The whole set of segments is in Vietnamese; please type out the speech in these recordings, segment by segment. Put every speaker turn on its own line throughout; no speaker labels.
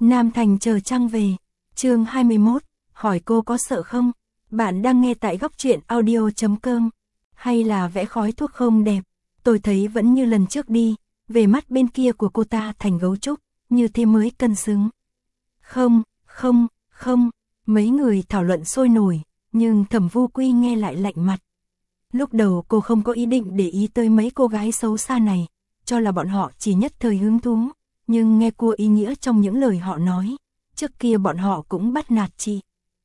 Nam Thành chờ trăng về. Chương 21, hỏi cô có sợ không? Bạn đang nghe tại Góc Truyện Audio.com. Hay là vẽ khói thuốc không đẹp? Tôi thấy vẫn như lần trước đi, về mắt bên kia của cô ta thành gấu trúc, như thế mới cân xứng. Không, mấy người thảo luận sôi nổi, nhưng Thẩm Vu Quy nghe lại lạnh mặt. Lúc đầu cô không có ý định để ý tới mấy cô gái xấu xa này, cho là bọn họ chỉ nhất thời hứng thú, nhưng nghe qua ý nghĩa trong những lời họ nói, trước kia bọn họ cũng bắt nạt chị.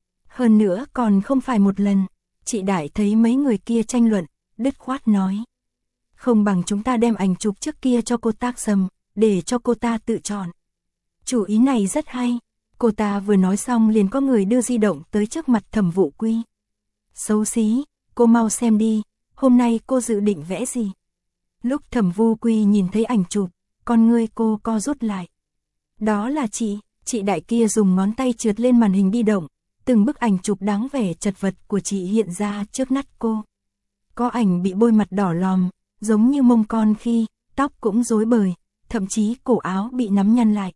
Hơn nữa còn không phải một lần, chị Đại thấy mấy người kia tranh luận, đứt khoát nói. Không bằng chúng ta đem ảnh chụp trước kia cho cô tác sầm, để cho cô ta tự chọn. Chủ ý này rất hay, cô ta vừa nói xong liền có người đưa di động tới trước mặt Thẩm Vu Quy. Xấu xí, cô mau xem đi, hôm nay cô dự định vẽ gì? Lúc Thẩm Vu Quy nhìn thấy ảnh chụp, con ngươi cô co rút lại. Đó là chị Đại kia dùng ngón tay trượt lên màn hình di động, từng bức ảnh chụp đáng vẻ chật vật của chị hiện ra trước mắt cô. Có ảnh bị bôi mặt đỏ lòm, giống như mông con khi, tóc cũng rối bời, thậm chí cổ áo bị nắm nhăn lại.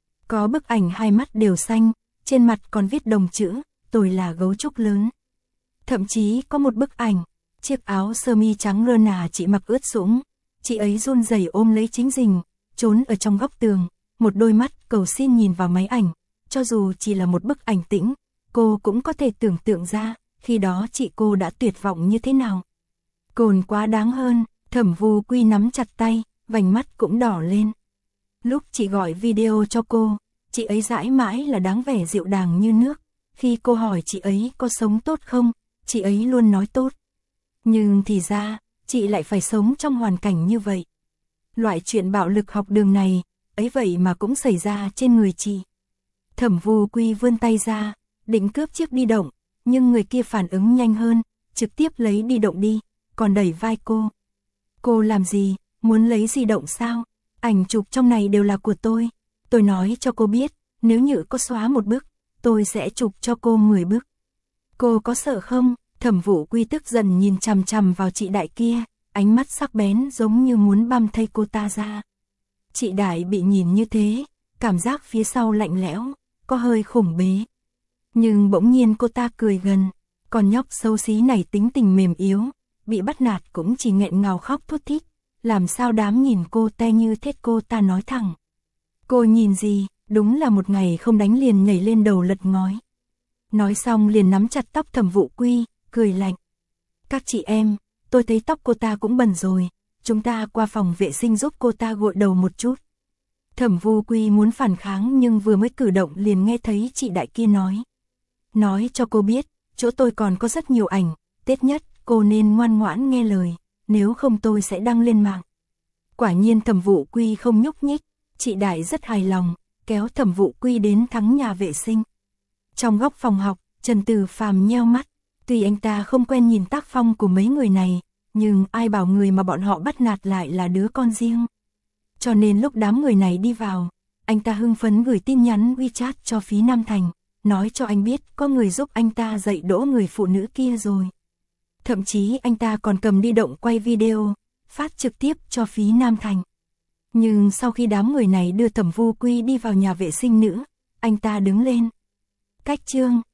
Có bức ảnh hai mắt đều xanh, trên mặt còn viết đồng chữ, tôi là gấu trúc lớn. Thậm chí có một bức ảnh, chiếc áo sơ mi trắng lơ nà chị mặc ướt sũng, chị ấy run rẩy ôm lấy chính mình, trốn ở trong góc tường, một đôi mắt cầu xin nhìn vào máy ảnh, cho dù chỉ là một bức ảnh tĩnh, cô cũng có thể tưởng tượng ra, khi đó chị cô đã tuyệt vọng như thế nào. Cồn quá đáng hơn, Thẩm Vu Quy nắm chặt tay, vành mắt cũng đỏ lên. Lúc chị gọi video cho cô, chị ấy dãi mãi là đáng vẻ dịu dàng như nước, khi cô hỏi chị ấy có sống tốt không, chị ấy luôn nói tốt. Nhưng thì ra, chị lại phải sống trong hoàn cảnh như vậy. Loại chuyện bạo lực học đường này, ấy vậy mà cũng xảy ra trên người chị. Thẩm Vu Quy vươn tay ra, định cướp chiếc di động, nhưng người kia phản ứng nhanh hơn, trực tiếp lấy di động đi, còn đẩy vai cô. Cô làm gì, muốn lấy di động sao? Ảnh chụp trong này đều là của tôi nói cho cô biết, nếu như có xóa một bức, tôi sẽ chụp cho cô 10 bức. Cô có sợ không? Thẩm Vu Quy tức giận nhìn chằm chằm vào chị Đại kia, ánh mắt sắc bén giống như muốn băm thây cô ta ra. Chị Đại bị nhìn như thế, cảm giác phía sau lạnh lẽo, có hơi khủng bế. Nhưng bỗng nhiên cô ta cười gần, con nhóc xấu xí này tính tình mềm yếu, bị bắt nạt cũng chỉ nghẹn ngào khóc thút thít, làm sao dám nhìn cô te như thế. Cô ta nói thẳng. Cô nhìn gì, đúng là một ngày không đánh liền nhảy lên đầu lật ngói. Nói xong liền nắm chặt tóc Thẩm Vu Quy, cười lạnh. Các chị em, tôi thấy tóc cô ta cũng bẩn rồi, chúng ta qua phòng vệ sinh giúp cô ta gội đầu một chút. Thẩm Vu Quy muốn phản kháng nhưng vừa mới cử động liền nghe thấy chị Đại kia nói. Nói cho cô biết, chỗ tôi còn có rất nhiều ảnh, Tết nhất, cô nên ngoan ngoãn nghe lời, nếu không tôi sẽ đăng lên mạng. Quả nhiên Thẩm Vu Quy không nhúc nhích, chị Đại rất hài lòng, kéo Thẩm Vu Quy đến thắng nhà vệ sinh. Trong góc phòng học, Trần Tử Phàm nheo mắt, tuy anh ta không quen nhìn tác phong của mấy người này, nhưng ai bảo người mà bọn họ bắt nạt lại là đứa con riêng. Cho nên lúc đám người này đi vào, anh ta hưng phấn gửi tin nhắn WeChat cho Phí Nam Thành, nói cho anh biết có người giúp anh ta dạy dỗ người phụ nữ kia rồi. Thậm chí anh ta còn cầm di động quay video, phát trực tiếp cho Phí Nam Thành. Nhưng sau khi đám người này đưa Thẩm Vu Quy đi vào nhà vệ sinh nữ, anh ta đứng lên. Cách chương